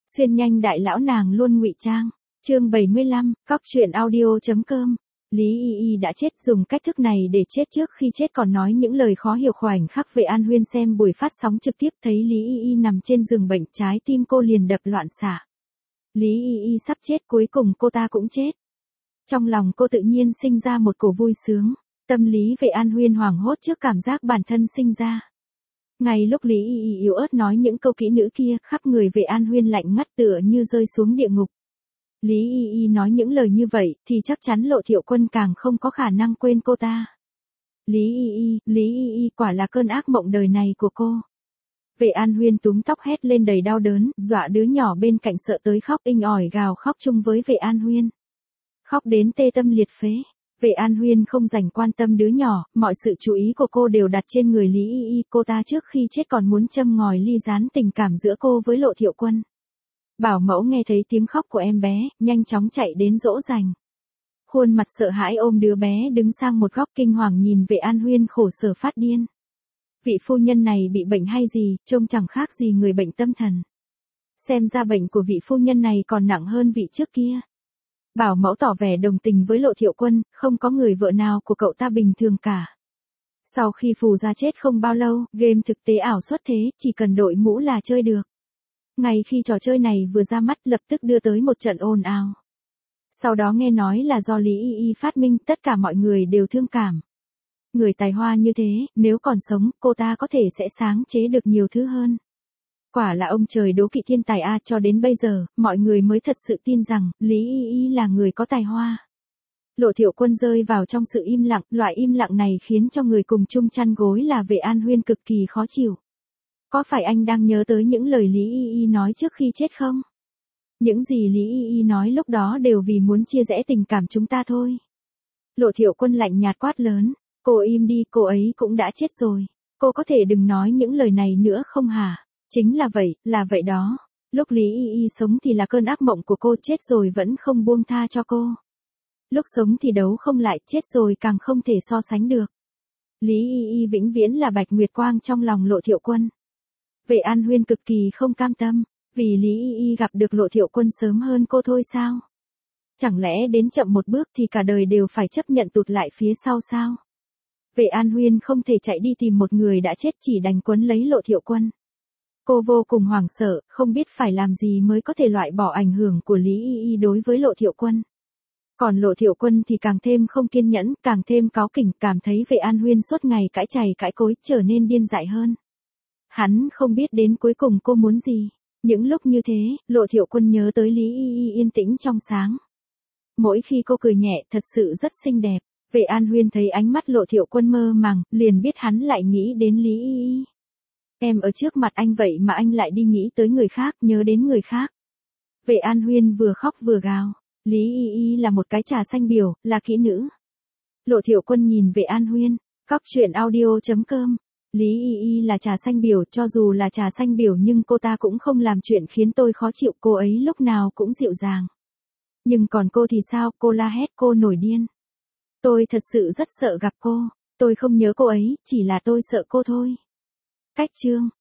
Xuyên nhanh đại lão nàng luôn ngụy trang. Chương 75, cóc truyện audio.com. Lý Y Y đã chết, dùng cách thức này để chết trước khi chết còn nói những lời khó hiểu. Khoảnh khắc Vệ An Huyên xem buổi phát sóng trực tiếp thấy Lý Y Y nằm trên giường bệnh, trái tim cô liền đập loạn xạ. Lý Y Y sắp chết, cuối cùng cô ta cũng chết. Trong lòng cô tự nhiên sinh ra một cổ vui sướng. Tâm lý Vệ An Huyên hoảng hốt trước cảm giác bản thân sinh ra. Ngay lúc Lý Y Y yếu ớt nói những câu kỹ nữ kia, khắp người Vệ An Huyên lạnh ngắt tựa như rơi xuống địa ngục. Lý Y Y nói những lời như vậy, thì chắc chắn Lộ Thiệu Quân càng không có khả năng quên cô ta. Lý Y Y quả là cơn ác mộng đời này của cô. Vệ An Huyên túm tóc hét lên đầy đau đớn, dọa đứa nhỏ bên cạnh sợ tới khóc inh ỏi gào khóc chung với Vệ An Huyên. Khóc đến tê tâm liệt phế. Vệ An Huyên không dành quan tâm đứa nhỏ, mọi sự chú ý của cô đều đặt trên người Lý Y Y. Cô ta trước khi chết còn muốn châm ngòi ly gián tình cảm giữa cô với Lộ Thiệu Quân. Bảo mẫu nghe thấy tiếng khóc của em bé, nhanh chóng chạy đến dỗ dành. Khuôn mặt sợ hãi ôm đứa bé đứng sang một góc, kinh hoàng nhìn Vệ An Huyên khổ sở phát điên. Vị phu nhân này bị bệnh hay gì, trông chẳng khác gì người bệnh tâm thần. Xem ra bệnh của vị phu nhân này còn nặng hơn vị trước kia. Bảo mẫu tỏ vẻ đồng tình với Lộ Thiệu Quân, không có người vợ nào của cậu ta bình thường cả. Sau khi Phù Gia chết không bao lâu, game thực tế ảo xuất thế, chỉ cần đội mũ là chơi được. Ngay khi trò chơi này vừa ra mắt lập tức đưa tới một trận ồn ào. Sau đó nghe nói là do Lý Y Y phát minh, tất cả mọi người đều thương cảm. Người tài hoa như thế, nếu còn sống, cô ta có thể sẽ sáng chế được nhiều thứ hơn. Quả là ông trời đố kỵ thiên tài a, cho đến bây giờ, mọi người mới thật sự tin rằng, Lý Y Y là người có tài hoa. Lộ Thiệu Quân rơi vào trong sự im lặng, loại im lặng này khiến cho người cùng chung chăn gối là Vệ An Huyên cực kỳ khó chịu. Có phải anh đang nhớ tới những lời Lý Y Y nói trước khi chết không? Những gì Lý Y Y nói lúc đó đều vì muốn chia rẽ tình cảm chúng ta thôi. Lộ Thiệu Quân lạnh nhạt quát lớn, cô im đi, cô ấy cũng đã chết rồi. Cô có thể đừng nói những lời này nữa không hả? Chính là vậy đó. Lúc Lý Y Y sống thì là cơn ác mộng của cô, chết rồi vẫn không buông tha cho cô. Lúc sống thì đấu không lại, chết rồi càng không thể so sánh được. Lý Y Y vĩnh viễn là bạch nguyệt quang trong lòng Lộ Thiệu Quân. Vệ An Huyên cực kỳ không cam tâm, vì Lý Y Y gặp được Lộ Thiệu Quân sớm hơn cô thôi sao? Chẳng lẽ đến chậm một bước thì cả đời đều phải chấp nhận tụt lại phía sau sao? Vệ An Huyên không thể chạy đi tìm một người đã chết, chỉ đành quấn lấy Lộ Thiệu Quân. Cô vô cùng hoảng sợ, không biết phải làm gì mới có thể loại bỏ ảnh hưởng của Lý Y Y đối với Lộ Thiệu Quân. Còn Lộ Thiệu Quân thì càng thêm không kiên nhẫn, càng thêm cáu kỉnh, cảm thấy Vệ An Huyên suốt ngày cãi chày cãi cối, trở nên điên dại hơn. Hắn không biết đến cuối cùng cô muốn gì. Những lúc như thế, Lộ Thiệu Quân nhớ tới Lý Y Y yên tĩnh trong sáng. Mỗi khi cô cười nhẹ, thật sự rất xinh đẹp. Vệ An Huyên thấy ánh mắt Lộ Thiệu Quân mơ màng, liền biết hắn lại nghĩ đến Lý Y Y. Em ở trước mặt anh vậy mà anh lại đi nghĩ tới người khác, nhớ đến người khác. Vệ An Huyên vừa khóc vừa gào. Lý Y Y là một cái trà xanh biểu, là kỹ nữ. Lộ Thiệu Quân nhìn Vệ An Huyên, cóc truyện audio.com. Lý Y Y là trà xanh biểu, cho dù là trà xanh biểu nhưng cô ta cũng không làm chuyện khiến tôi khó chịu, cô ấy lúc nào cũng dịu dàng. Nhưng còn cô thì sao, cô la hét, cô nổi điên. Tôi thật sự rất sợ gặp cô, tôi không nhớ cô ấy, chỉ là tôi sợ cô thôi. Cách chương.